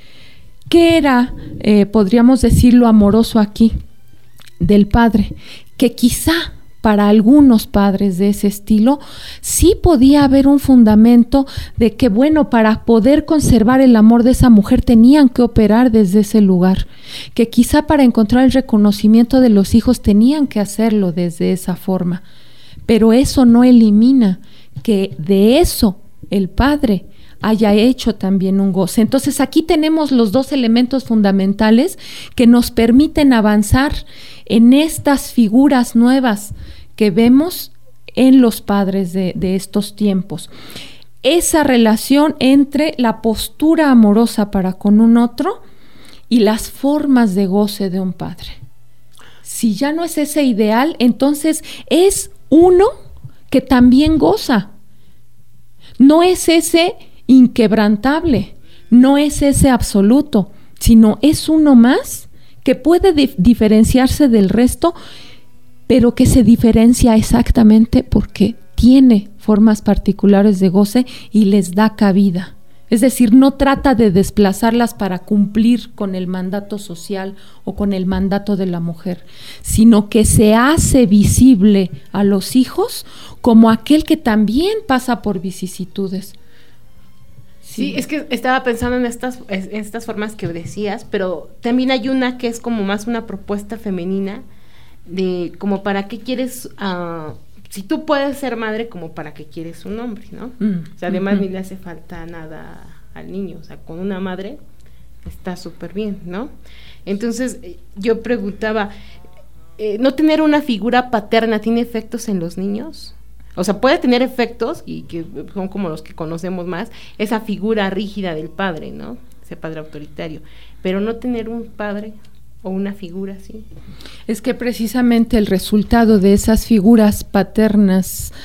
¿Qué era, podríamos decir, lo amoroso aquí del padre? Que quizá para algunos padres de ese estilo, sí podía haber un fundamento de que, bueno, para poder conservar el amor de esa mujer tenían que operar desde ese lugar, que quizá para encontrar el reconocimiento de los hijos tenían que hacerlo desde esa forma, pero eso no elimina que de eso el padre haya hecho también un goce. Entonces aquí tenemos los dos elementos fundamentales que nos permiten avanzar en estas figuras nuevas que vemos en los padres de estos tiempos. Esa relación entre la postura amorosa para con un otro y las formas de goce de un padre. Si ya no es ese ideal, entonces es uno que también goza. No es ese inquebrantable, no es ese absoluto, sino es uno más que puede diferenciarse del resto, pero que se diferencia exactamente porque tiene formas particulares de goce y les da cabida. Es decir, no trata de desplazarlas para cumplir con el mandato social o con el mandato de la mujer, sino que se hace visible a los hijos como aquel que también pasa por vicisitudes. Sí, es que estaba pensando en estas formas que decías, pero también hay una que es como más una propuesta femenina de como para qué quieres, si tú puedes ser madre, como para qué quieres un hombre, ¿no? O sea, además ni le hace falta nada al niño, o sea, con una madre está súper bien, ¿no? Entonces yo preguntaba, ¿no tener una figura paterna tiene efectos en los niños? O sea, puede tener efectos, y que son como los que conocemos más, esa figura rígida del padre, ¿no? Ese padre autoritario. Pero no tener un padre o una figura así. Es que precisamente el resultado de esas figuras paternas,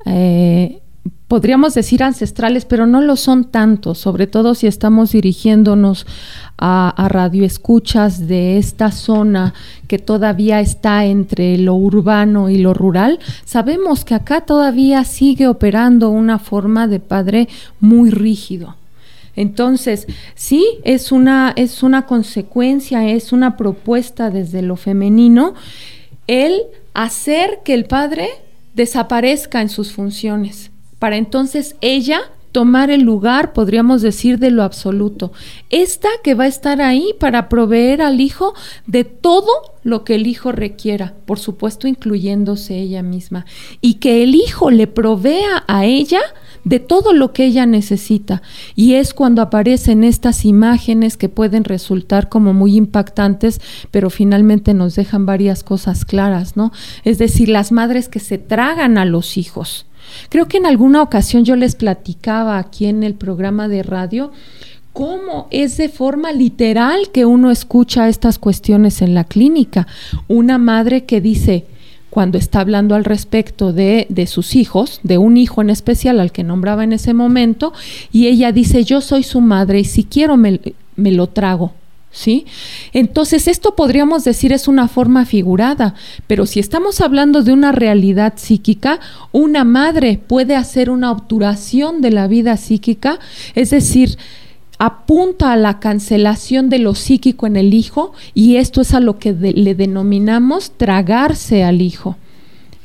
podríamos decir ancestrales, pero no lo son tanto, sobre todo si estamos dirigiéndonos a radioescuchas de esta zona que todavía está entre lo urbano y lo rural. Sabemos que acá todavía sigue operando una forma de padre muy rígido. Entonces, sí, es una consecuencia, es una propuesta desde lo femenino, el hacer que el padre desaparezca en sus funciones, para entonces ella tomar el lugar, podríamos decir, de lo absoluto. Esta que va a estar ahí para proveer al hijo de todo lo que el hijo requiera, por supuesto incluyéndose ella misma, y que el hijo le provea a ella de todo lo que ella necesita. Y es cuando aparecen estas imágenes que pueden resultar como muy impactantes, pero finalmente nos dejan varias cosas claras, ¿no? Es decir, las madres que se tragan a los hijos. Creo que en alguna ocasión yo les platicaba aquí en el programa de radio cómo es de forma literal que uno escucha estas cuestiones en la clínica. Una madre que dice, cuando está hablando al respecto de sus hijos, de un hijo en especial al que nombraba en ese momento, y ella dice, yo soy su madre y si quiero me lo trago. ¿Sí? Entonces esto podríamos decir es una forma figurada, pero si estamos hablando de una realidad psíquica, una madre puede hacer una obturación de la vida psíquica, es decir, apunta a la cancelación de lo psíquico en el hijo, y esto es a lo que le denominamos tragarse al hijo.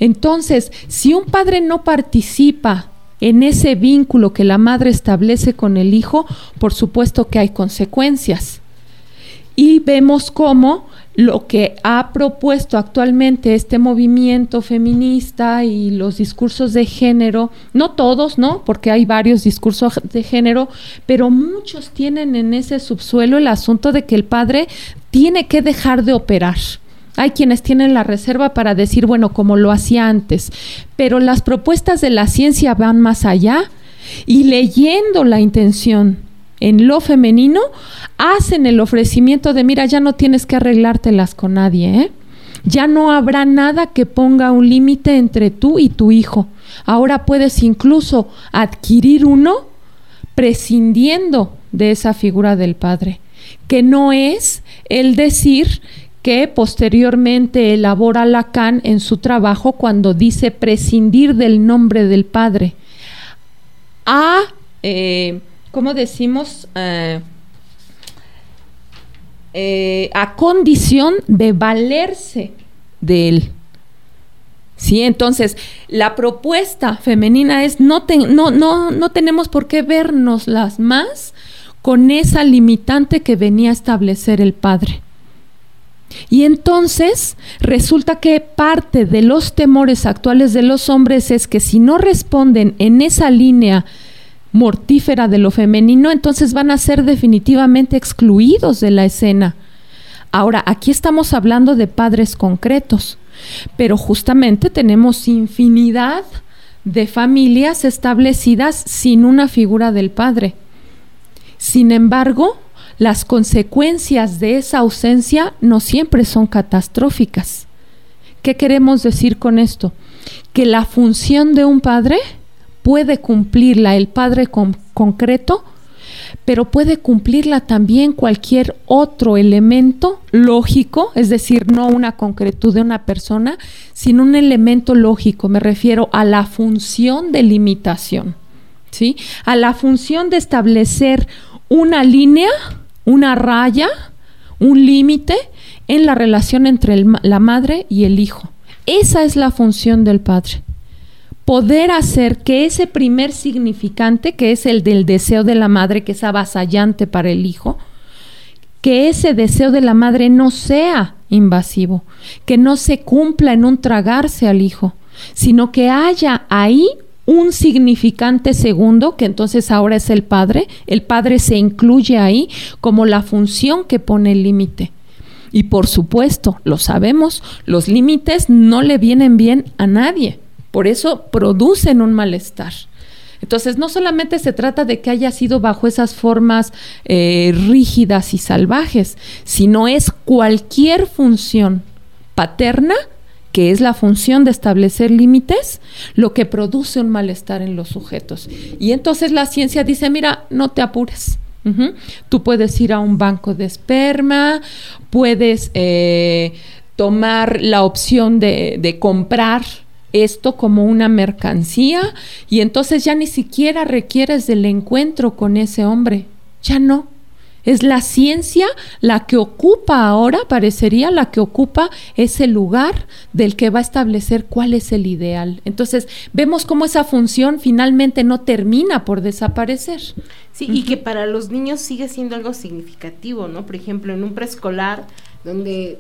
Entonces, si un padre no participa en ese vínculo que la madre establece con el hijo, por supuesto que hay consecuencias. Y vemos cómo lo que ha propuesto actualmente este movimiento feminista y los discursos de género, no todos, ¿no? Porque hay varios discursos de género, pero muchos tienen en ese subsuelo el asunto de que el padre tiene que dejar de operar. Hay quienes tienen la reserva para decir, bueno, como lo hacía antes, pero las propuestas de la ciencia van más allá y leyendo la intención en lo femenino, hacen el ofrecimiento de, mira, ya no tienes que arreglártelas con nadie, ¿eh? Ya no habrá nada que ponga un límite entre tú y tu hijo. Ahora puedes incluso adquirir uno prescindiendo de esa figura del padre, que no es el decir que posteriormente elabora Lacan en su trabajo cuando dice prescindir del nombre del padre ¿cómo decimos? A condición de valerse de él. ¿Sí? Entonces, la propuesta femenina es no tenemos por qué vernoslas más con esa limitante que venía a establecer el padre. Y entonces resulta que parte de los temores actuales de los hombres es que si no responden en esa línea mortífera de lo femenino, entonces van a ser definitivamente excluidos de la escena. Ahora, aquí estamos hablando de padres concretos, pero justamente tenemos infinidad de familias establecidas sin una figura del padre. Sin embargo, las consecuencias de esa ausencia no siempre son catastróficas. ¿Qué queremos decir con esto? Que la función de un padre puede cumplirla el padre concreto, pero puede cumplirla también cualquier otro elemento lógico, es decir, no una concretud de una persona, sino un elemento lógico. Me refiero a la función de limitación, ¿sí? A la función de establecer una línea, una raya, un límite en la relación entre la madre y el hijo. Esa es la función del padre. Poder hacer que ese primer significante, que es el del deseo de la madre, que es avasallante para el hijo, que ese deseo de la madre no sea invasivo, que no se cumpla en un tragarse al hijo, sino que haya ahí un significante segundo, que entonces ahora es el padre se incluye ahí como la función que pone el límite. Y por supuesto, lo sabemos, los límites no le vienen bien a nadie, por eso producen un malestar. Entonces, no solamente se trata de que haya sido bajo esas formas rígidas y salvajes, sino es cualquier función paterna, que es la función de establecer límites, lo que produce un malestar en los sujetos. Y entonces la ciencia dice, mira, no te apures. Tú puedes ir a un banco de esperma, puedes tomar la opción de comprar esto como una mercancía y entonces ya ni siquiera requieres del encuentro con ese hombre. Ya no. Es la ciencia la que ocupa ahora, parecería la que ocupa ese lugar del que va a establecer cuál es el ideal. Entonces, vemos cómo esa función finalmente no termina por desaparecer. Sí, y que para los niños sigue siendo algo significativo, ¿no? Por ejemplo, en un preescolar donde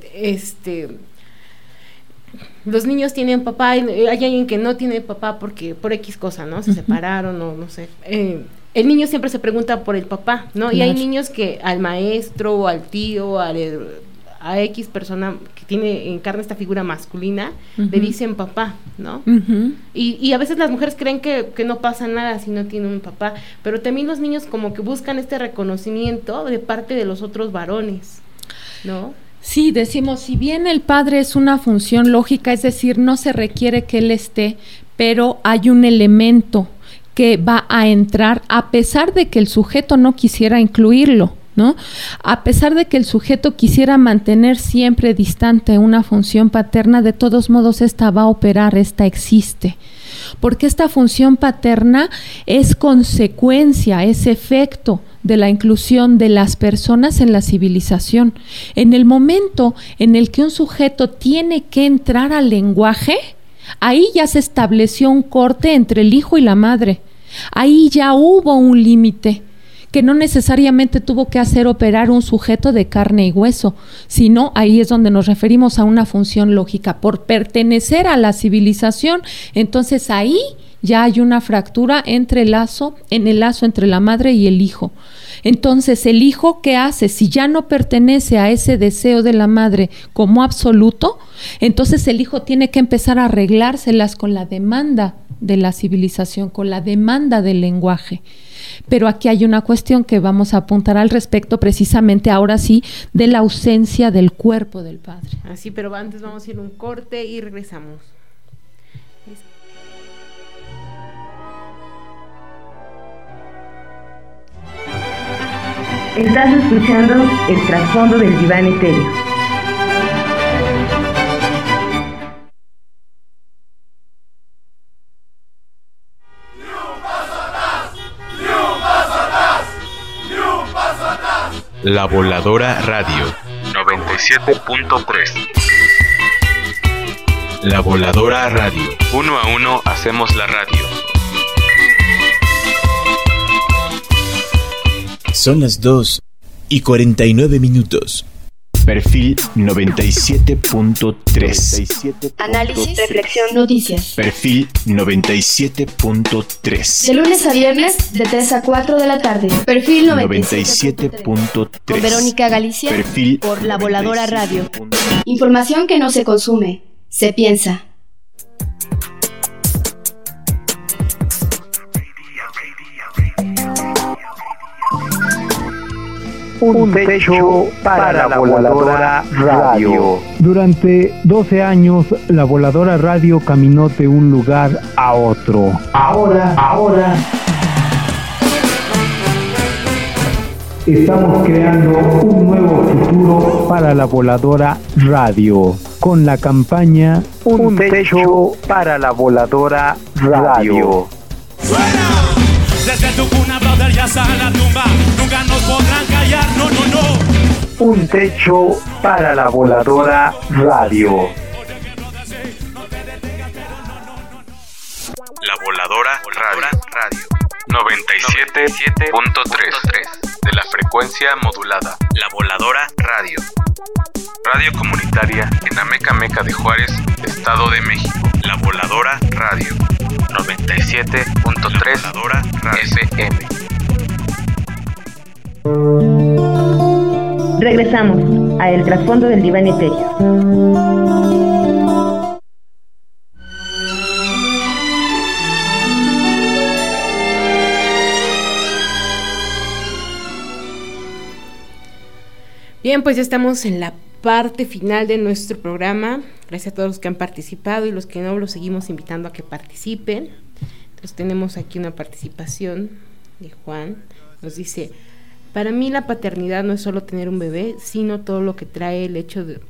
los niños tienen papá y hay alguien que no tiene papá porque por X cosa, ¿no? Se separaron o no sé. El niño siempre se pregunta por el papá, ¿no? Claro. Y hay niños que al maestro o al tío, a X persona que encarna esta figura masculina, le dicen papá, ¿no? Y a veces las mujeres creen que no pasa nada si no tiene un papá, pero también los niños como que buscan este reconocimiento de parte de los otros varones, ¿no? Sí, decimos, si bien el padre es una función lógica, es decir, no se requiere que él esté, pero hay un elemento que va a entrar a pesar de que el sujeto no quisiera incluirlo, ¿no? A pesar de que el sujeto quisiera mantener siempre distante una función paterna, de todos modos esta va a operar, esta existe. Porque esta función paterna es consecuencia, es efecto de la inclusión de las personas en la civilización. En el momento en el que un sujeto tiene que entrar al lenguaje, Ahí ya se estableció un corte entre el hijo y la madre. Ahí ya hubo un límite que no necesariamente tuvo que hacer operar un sujeto de carne y hueso, sino ahí es donde nos referimos a una función lógica. Por pertenecer a la civilización, entonces ahí ya hay una fractura en el lazo entre la madre y el hijo. Entonces, ¿el hijo qué hace? Si ya no pertenece a ese deseo de la madre como absoluto, entonces el hijo tiene que empezar a arreglárselas con la demanda de la civilización, con la demanda del lenguaje. Pero aquí hay una cuestión que vamos a apuntar al respecto, precisamente ahora sí, de la ausencia del cuerpo del padre. Así, pero antes vamos a ir a un corte y regresamos. Estás escuchando el trasfondo del diván etéreo. La Voladora Radio 97.3. La Voladora Radio. 1 a 1 hacemos la radio. Son las 2:49. Perfil 97.3. Análisis, reflexión, noticias. Perfil 97.3. De lunes a viernes, de 3 a 4 de la tarde. Perfil 97.3. Con Verónica Galicia. Perfil por La Voladora Radio. Información que no se consume, se piensa. Un techo para la Voladora Radio. Durante 12 años, la Voladora Radio caminó de un lugar a otro. Ahora estamos creando un nuevo futuro para la Voladora Radio, con la campaña Un techo para la Voladora Radio. ¡Suena! Desde tu cuna, brother, ya está la tumba. Nunca nos podrán callar, no. Un techo para la Voladora Radio. La Voladora Radio 97.3 de la frecuencia modulada. La Voladora Radio. Radio comunitaria en Ameca Meca de Juárez, Estado de México. La Voladora Radio 97.3 FM. Regresamos a El Trasfondo del Diván Etéreo. Bien, pues ya estamos en la parte final de nuestro programa. Gracias a todos los que han participado y los que no, los seguimos invitando a que participen. Entonces tenemos aquí una participación de Juan. Nos dice: para mí la paternidad no es solo tener un bebé, sino todo lo que trae el hecho de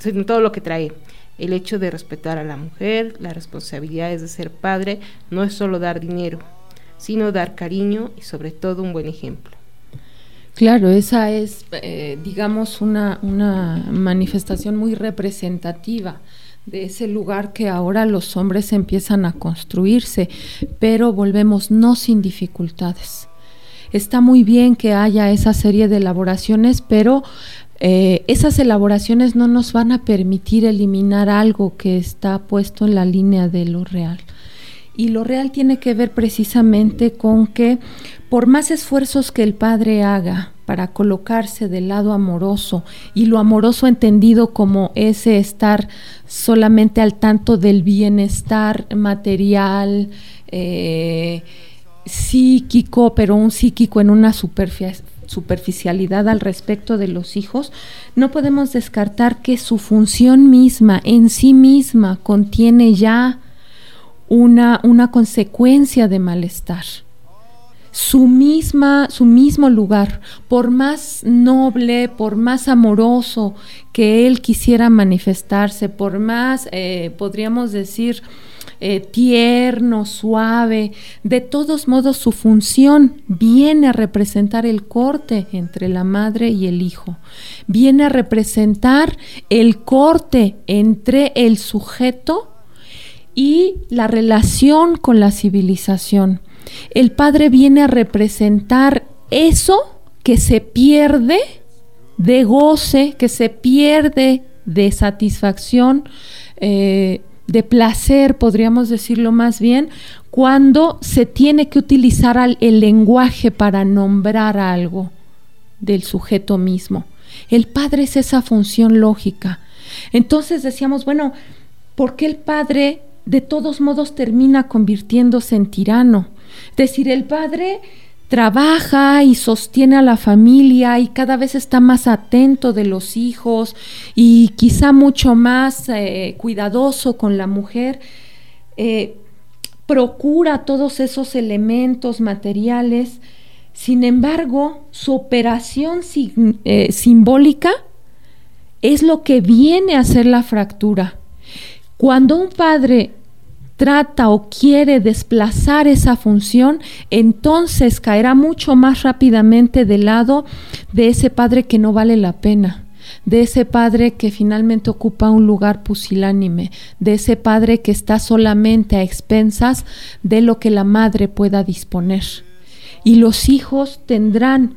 respetar a la mujer. Las responsabilidades de ser padre no es solo dar dinero, sino dar cariño y sobre todo un buen ejemplo. Claro, esa es, digamos, una manifestación muy representativa de ese lugar que ahora los hombres empiezan a construirse, pero volvemos, no sin dificultades. Está muy bien que haya esa serie de elaboraciones, pero esas elaboraciones no nos van a permitir eliminar algo que está puesto en la línea de lo real. Y lo real tiene que ver precisamente con que por más esfuerzos que el padre haga para colocarse del lado amoroso, y lo amoroso entendido como ese estar solamente al tanto del bienestar material, psíquico, pero un psíquico en una superficialidad al respecto de los hijos, no podemos descartar que su función misma, en sí misma, contiene ya una consecuencia de malestar. Su mismo lugar, por más noble, por más amoroso que él quisiera manifestarse, por más, podríamos decir, tierno, suave, de todos modos su función viene a representar el corte entre la madre y el hijo, viene a representar el corte entre el sujeto y la relación con la civilización. El padre viene a representar eso que se pierde de goce, que se pierde de satisfacción, de placer, podríamos decirlo más bien, cuando se tiene que utilizar el lenguaje para nombrar algo del sujeto mismo. El padre es esa función lógica. Entonces decíamos, bueno, ¿por qué el padre de todos modos termina convirtiéndose en tirano? Es decir, el padre trabaja y sostiene a la familia y cada vez está más atento de los hijos y quizá mucho más cuidadoso con la mujer, procura todos esos elementos materiales. Sin embargo, su operación simbólica es lo que viene a ser la fractura. Cuando un padre trata o quiere desplazar esa función, entonces caerá mucho más rápidamente del lado de ese padre que no vale la pena, de ese padre que finalmente ocupa un lugar pusilánime, de ese padre que está solamente a expensas de lo que la madre pueda disponer. Y los hijos tendrán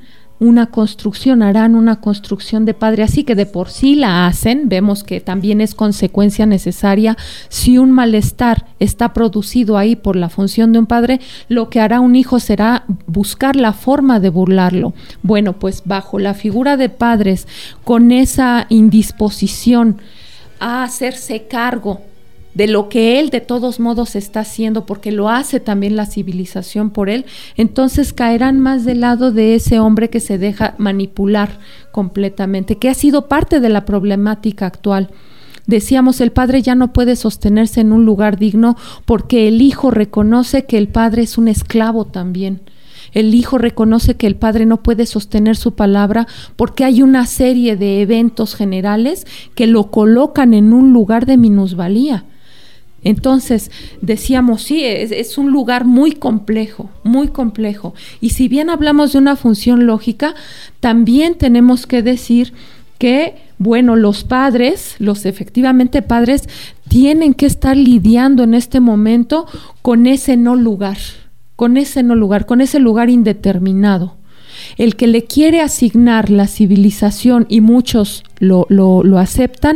harán una construcción de padre, así que de por sí la hacen. Vemos que también es consecuencia necesaria. Si un malestar está producido ahí por la función de un padre, lo que hará un hijo será buscar la forma de burlarlo. Bueno, pues bajo la figura de padres, con esa indisposición a hacerse cargo de lo que él de todos modos está haciendo, porque lo hace también la civilización por él, entonces caerán más del lado de ese hombre que se deja manipular completamente, que ha sido parte de la problemática actual. Decíamos, el padre ya no puede sostenerse en un lugar digno porque el hijo reconoce que el padre es un esclavo también. El hijo reconoce que el padre no puede sostener su palabra porque hay una serie de eventos generales que lo colocan en un lugar de minusvalía. Entonces, decíamos, sí, es un lugar muy complejo, muy complejo. Y si bien hablamos de una función lógica, también tenemos que decir que, bueno, los padres, los efectivamente padres, tienen que estar lidiando en este momento con ese no lugar, con ese lugar indeterminado. El que le quiere asignar la civilización, y muchos lo aceptan,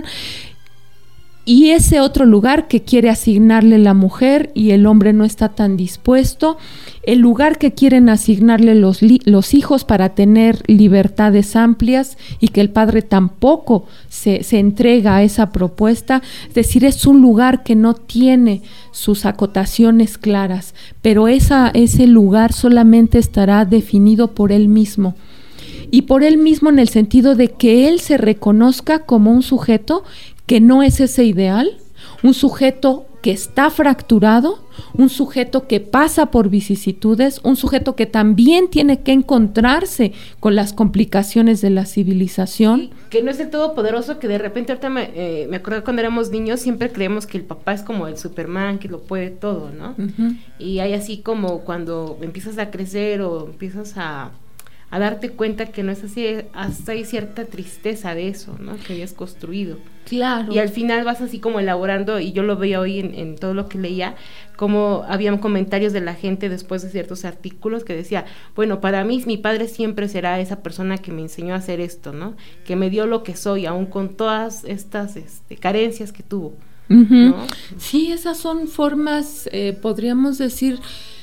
y ese otro lugar que quiere asignarle la mujer y el hombre no está tan dispuesto, el lugar que quieren asignarle los hijos para tener libertades amplias y que el padre tampoco se entrega a esa propuesta, es decir, es un lugar que no tiene sus acotaciones claras, pero ese lugar solamente estará definido por él mismo. Y por él mismo en el sentido de que él se reconozca como un sujeto que no es ese ideal, un sujeto que está fracturado, un sujeto que pasa por vicisitudes, un sujeto que también tiene que encontrarse con las complicaciones de la civilización. Sí, que no es del todo poderoso, que de repente ahorita me acuerdo cuando éramos niños siempre creemos que el papá es como el Superman, que lo puede todo, ¿no? Uh-huh. Y hay así como cuando empiezas a crecer o empiezas a darte cuenta que no es así, hasta hay cierta tristeza de eso, ¿no? Que hayas construido. Claro. Y al final vas así como elaborando, y yo lo veía hoy en todo lo que leía, como habían comentarios de la gente después de ciertos artículos que decía, bueno, para mí mi padre siempre será esa persona que me enseñó a hacer esto, ¿no? Que me dio lo que soy, aún con todas estas carencias que tuvo, uh-huh. ¿no? Sí, esas son formas, podríamos decir,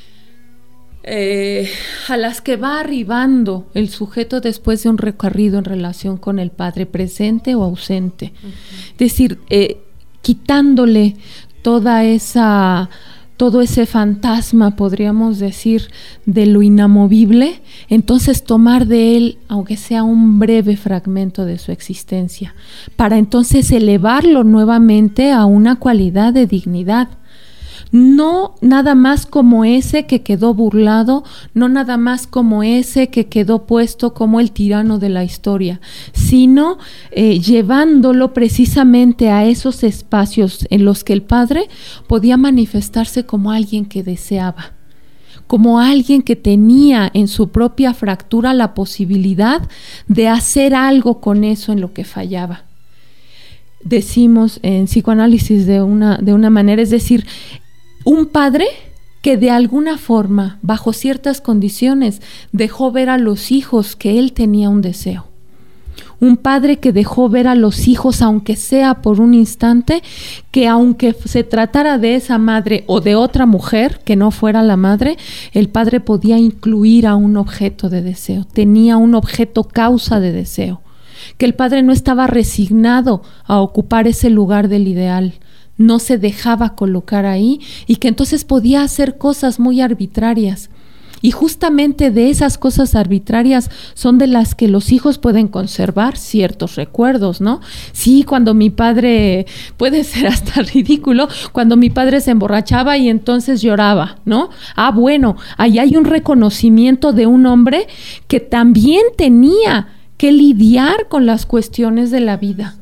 a las que va arribando el sujeto después de un recorrido en relación con el padre, presente o ausente. Uh-huh. Es decir, quitándole todo ese fantasma, podríamos decir, de lo inamovible, entonces tomar de él, aunque sea un breve fragmento de su existencia, para entonces elevarlo nuevamente a una cualidad de dignidad. No nada más como ese que quedó burlado, no nada más como ese que quedó puesto como el tirano de la historia, sino llevándolo precisamente a esos espacios en los que el padre podía manifestarse como alguien que deseaba, como alguien que tenía en su propia fractura la posibilidad de hacer algo con eso en lo que fallaba. decimos en psicoanálisis de una manera, es decir, un padre que de alguna forma, bajo ciertas condiciones, dejó ver a los hijos que él tenía un deseo. Un padre que dejó ver a los hijos, aunque sea por un instante, que aunque se tratara de esa madre o de otra mujer que no fuera la madre, el padre podía incluir a un objeto de deseo, tenía un objeto causa de deseo, que el padre no estaba resignado a ocupar ese lugar del ideal, no se dejaba colocar ahí y que entonces podía hacer cosas muy arbitrarias. Y justamente de esas cosas arbitrarias son de las que los hijos pueden conservar ciertos recuerdos, ¿no? Sí, cuando mi padre, puede ser hasta ridículo, cuando mi padre se emborrachaba y entonces lloraba, ¿no? Bueno, ahí hay un reconocimiento de un hombre que también tenía que lidiar con las cuestiones de la vida.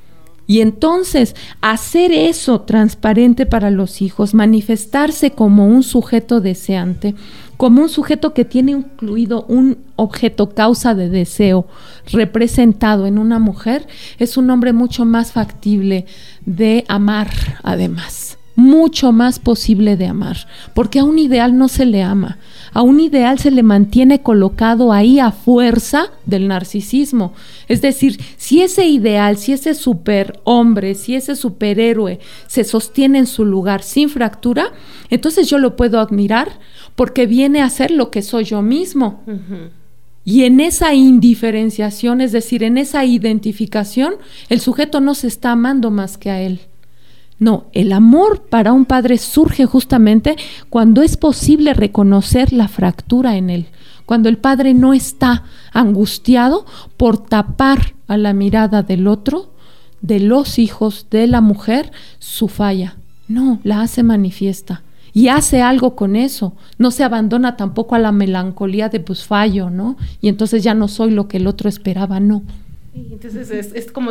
Y entonces hacer eso transparente para los hijos, manifestarse como un sujeto deseante, como un sujeto que tiene incluido un objeto causa de deseo representado en una mujer, es un hombre mucho más factible de amar, además, mucho más posible de amar, porque a un ideal no se le ama, a un ideal se le mantiene colocado ahí a fuerza del narcisismo. Es decir, si ese ideal, si ese superhombre, si ese superhéroe se sostiene en su lugar sin fractura, entonces yo lo puedo admirar porque viene a ser lo que soy yo mismo. Uh-huh. Y en esa indiferenciación, es decir, en esa identificación, el sujeto no se está amando más que a él. No, el amor para un padre surge justamente cuando es posible reconocer la fractura en él, cuando el padre no está angustiado por tapar a la mirada del otro, de los hijos, de la mujer, su falla. No, la hace manifiesta y hace algo con eso. No se abandona tampoco a la melancolía de pues fallo, ¿no? Y entonces ya no soy lo que el otro esperaba, no. Entonces es como,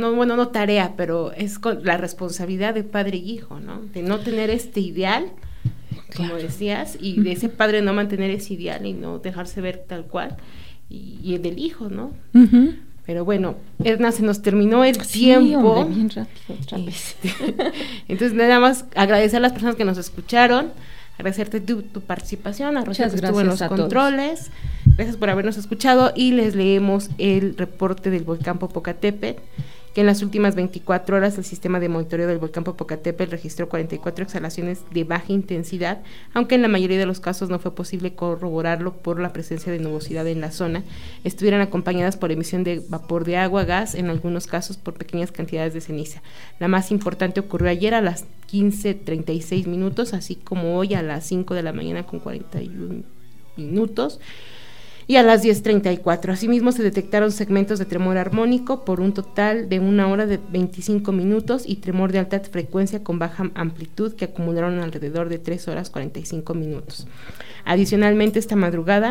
no tarea, pero es con la responsabilidad de padre y hijo, ¿no? De no tener este ideal, como decías, y de ese padre no mantener ese ideal y no dejarse ver tal cual, y el del hijo, ¿no? Uh-huh. Pero bueno, Edna, se nos terminó el tiempo. Hombre, bien rápido otra vez. Entonces nada más agradecer a las personas que nos escucharon, agradecerte tu participación, a Rosa que estuvo en los controles. Todos. Gracias por habernos escuchado y les leemos el reporte del volcán Popocatépetl, que en las últimas 24 horas el sistema de monitoreo del volcán Popocatépetl registró 44 exhalaciones de baja intensidad, aunque en la mayoría de los casos no fue posible corroborarlo por la presencia de nubosidad en la zona. Estuvieron acompañadas por emisión de vapor de agua, gas, en algunos casos por pequeñas cantidades de ceniza. La más importante ocurrió ayer a las 15:36 minutos, así como hoy a las 5 de la mañana con 41 minutos. Y a las 10:34. Asimismo, se detectaron segmentos de tremor armónico por un total de 1 hora de 25 minutos y tremor de alta frecuencia con baja amplitud que acumularon alrededor de 3 horas 45 minutos. Adicionalmente, esta madrugada,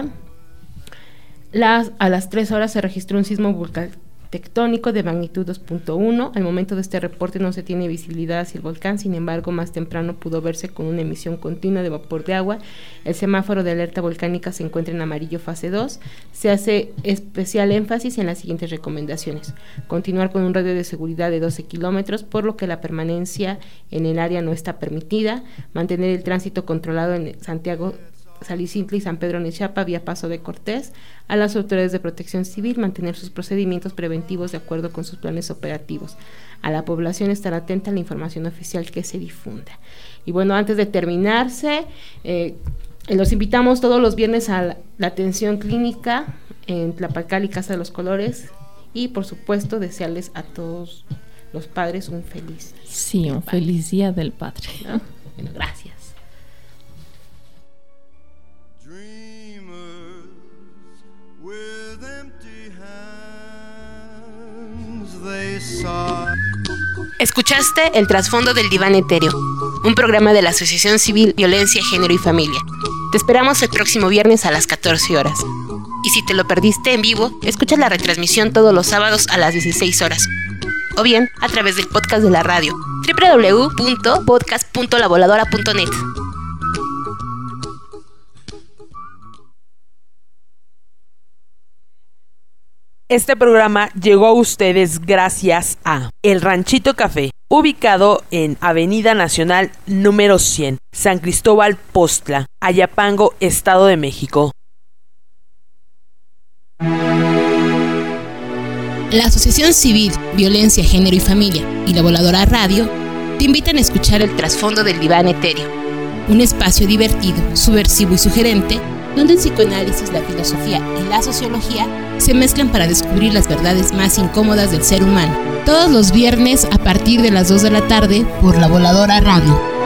a las 3 horas se registró un sismo tectónico de magnitud 2.1. Al momento de este reporte no se tiene visibilidad hacia el volcán, sin embargo, más temprano pudo verse con una emisión continua de vapor de agua. El semáforo de alerta volcánica se encuentra en amarillo fase 2. Se hace especial énfasis en las siguientes recomendaciones: continuar con un radio de seguridad de 12 kilómetros, por lo que la permanencia en el área no está permitida, mantener el tránsito controlado en Santiago, Salicintla y San Pedro Nechapa vía Paso de Cortés. A las autoridades de protección civil mantener sus procedimientos preventivos de acuerdo con sus planes operativos. A la población estar atenta a la información oficial que se difunda. Y bueno, antes de terminarse, los invitamos todos los viernes a la atención clínica en Tlapalcali, Casa de los Colores, y por supuesto desearles a todos los padres un feliz feliz día del padre, ¿no? Bueno, gracias. Escuchaste El Trasfondo del Diván Etéreo, un programa de la Asociación Civil Violencia, Género y Familia. Te esperamos el próximo viernes a las 14 horas. Y si te lo perdiste en vivo, escucha la retransmisión todos los sábados a las 16 horas. O bien, a través del podcast de la radio, www.podcast.lavoladora.net. Este programa llegó a ustedes gracias a El Ranchito Café, ubicado en Avenida Nacional número 100, San Cristóbal Postla, Ayapango, Estado de México. La Asociación Civil, Violencia, Género y Familia y La Voladora Radio te invitan a escuchar El Trasfondo del Diván Etéreo, un espacio divertido, subversivo y sugerente donde el psicoanálisis, la filosofía y la sociología se mezclan para descubrir las verdades más incómodas del ser humano. Todos los viernes a partir de las 2 de la tarde por La Voladora Radio.